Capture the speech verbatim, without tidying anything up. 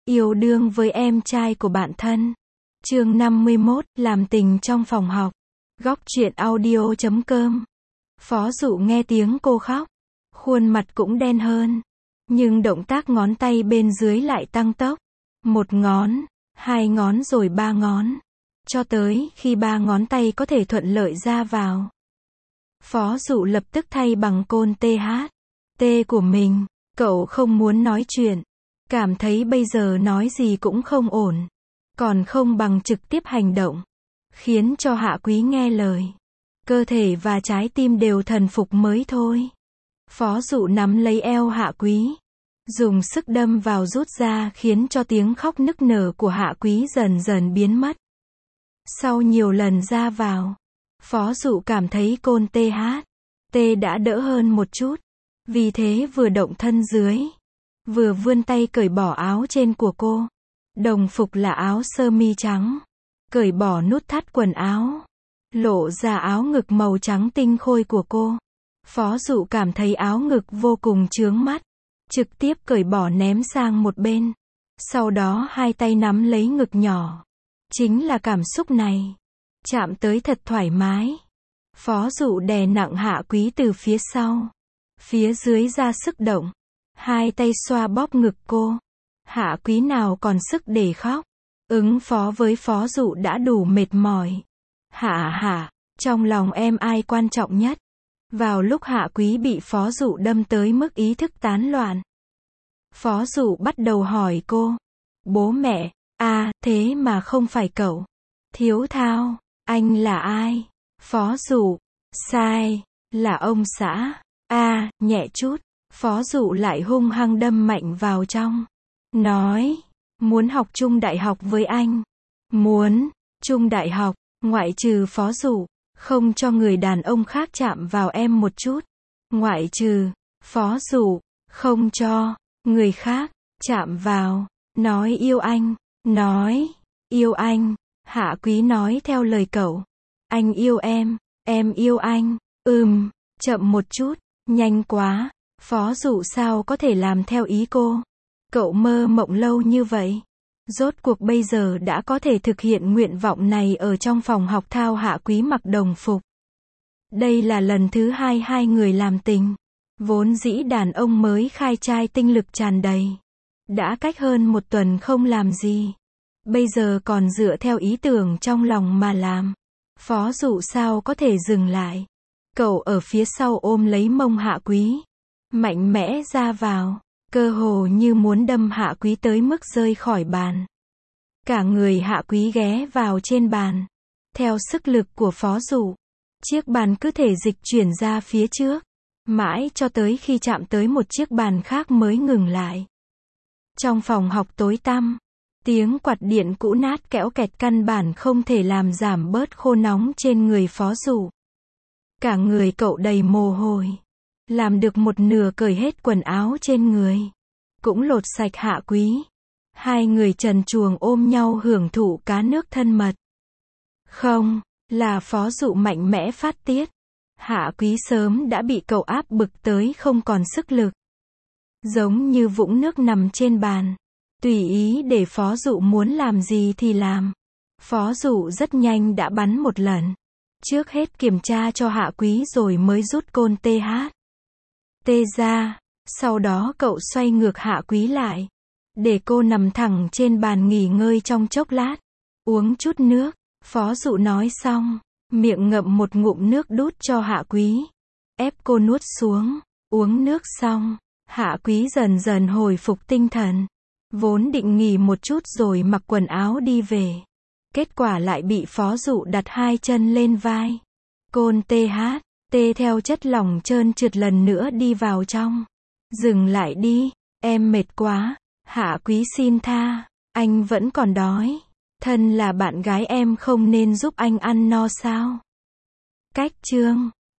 Yêu đương với em trai của bạn thân. Chương năm mươi mốt, làm tình trong phòng học. Góc truyện audio chấm com. Phó Dụ nghe tiếng cô khóc, khuôn mặt cũng đen hơn, nhưng động tác ngón tay bên dưới lại tăng tốc. Một ngón, hai ngón rồi ba ngón, cho tới khi ba ngón tay có thể thuận lợi ra vào. Phó Dụ lập tức thay bằng côn tê hát tê của mình. Cậu không muốn nói chuyện, cảm thấy bây giờ nói gì cũng không ổn, còn không bằng trực tiếp hành động, khiến cho Hạ Quý nghe lời. Cơ thể và trái tim đều thần phục mới thôi. Phó Dụ nắm lấy eo Hạ Quý, dùng sức đâm vào rút ra, khiến cho tiếng khóc nức nở của Hạ Quý dần dần biến mất. Sau nhiều lần ra vào, Phó Dụ cảm thấy côn tê hát tê đã đỡ hơn một chút, vì thế vừa động thân dưới, vừa vươn tay cởi bỏ áo trên của cô. Đồng phục là áo sơ mi trắng, cởi bỏ nút thắt quần áo, lộ ra áo ngực màu trắng tinh khôi của cô. Phó Dụ cảm thấy áo ngực vô cùng chướng mắt, trực tiếp cởi bỏ ném sang một bên. Sau đó hai tay nắm lấy ngực nhỏ. Chính là cảm xúc này, chạm tới thật thoải mái. Phó Dụ đè nặng Hạ Quý từ phía sau, phía dưới ra sức động, hai tay xoa bóp ngực cô. Hạ Quý nào còn sức để khóc, ứng phó với Phó Dụ đã đủ mệt mỏi. Hạ hạ, trong lòng em ai quan trọng nhất? Vào lúc Hạ Quý bị Phó Dụ đâm tới mức ý thức tán loạn, Phó Dụ bắt đầu hỏi cô. Bố mẹ. À, thế mà không phải cậu. Thiếu thao, anh là ai? Phó Dụ. Sai, là ông xã. À, nhẹ chút. Phó Dụ lại hung hăng đâm mạnh vào trong. Nói, muốn học chung đại học với anh. Muốn, chung đại học, ngoại trừ Phó Dụ, không cho người đàn ông khác chạm vào em một chút. Ngoại trừ, Phó Dụ, không cho người khác chạm vào. Nói yêu anh, nói, yêu anh. Hạ Quý nói theo lời cậu. Anh yêu em, em yêu anh. Ừm, chậm một chút, nhanh quá. Phó Dụ sao có thể làm theo ý cô? Cậu mơ mộng lâu như vậy, rốt cuộc bây giờ đã có thể thực hiện nguyện vọng này ở trong phòng học thao. Hạ Quý mặc đồng phục. Đây là lần thứ hai hai người làm tình. Vốn dĩ đàn ông mới khai trai tinh lực tràn đầy, đã cách hơn một tuần không làm gì, bây giờ còn dựa theo ý tưởng trong lòng mà làm. Phó Dụ sao có thể dừng lại? Cậu ở phía sau ôm lấy mông Hạ Quý, mạnh mẽ ra vào, cơ hồ như muốn đâm Hạ Quý tới mức rơi khỏi bàn. Cả người Hạ Quý ghé vào trên bàn. Theo sức lực của Phó Dụ, chiếc bàn cứ thể dịch chuyển ra phía trước, mãi cho tới khi chạm tới một chiếc bàn khác mới ngừng lại. Trong phòng học tối tăm, tiếng quạt điện cũ nát kẽo kẹt căn bản không thể làm giảm bớt khô nóng trên người Phó Dụ. Cả người cậu đầy mồ hôi, làm được một nửa cởi hết quần áo trên người, cũng lột sạch Hạ Quý. Hai người trần truồng ôm nhau hưởng thụ cá nước thân mật. Không, là Phó Dụ mạnh mẽ phát tiết. Hạ Quý sớm đã bị cậu áp bực tới không còn sức lực, giống như vũng nước nằm trên bàn, tùy ý để Phó Dụ muốn làm gì thì làm. Phó Dụ rất nhanh đã bắn một lần, trước hết kiểm tra cho Hạ Quý rồi mới rút côn tê hát tê ra. Sau đó cậu xoay ngược Hạ Quý lại, để cô nằm thẳng trên bàn nghỉ ngơi trong chốc lát, uống chút nước. Phó Dụ nói xong, miệng ngậm một ngụm nước đút cho Hạ Quý, ép cô nuốt xuống. Uống nước xong, Hạ Quý dần dần hồi phục tinh thần, vốn định nghỉ một chút rồi mặc quần áo đi về, kết quả lại bị Phó Dụ đặt hai chân lên vai. Côn tê hát tê theo chất lỏng trơn trượt lần nữa đi vào trong. Dừng lại đi, em mệt quá. Hạ Quý xin tha, anh vẫn còn đói. Thân là bạn gái em không nên giúp anh ăn no sao? Cách chương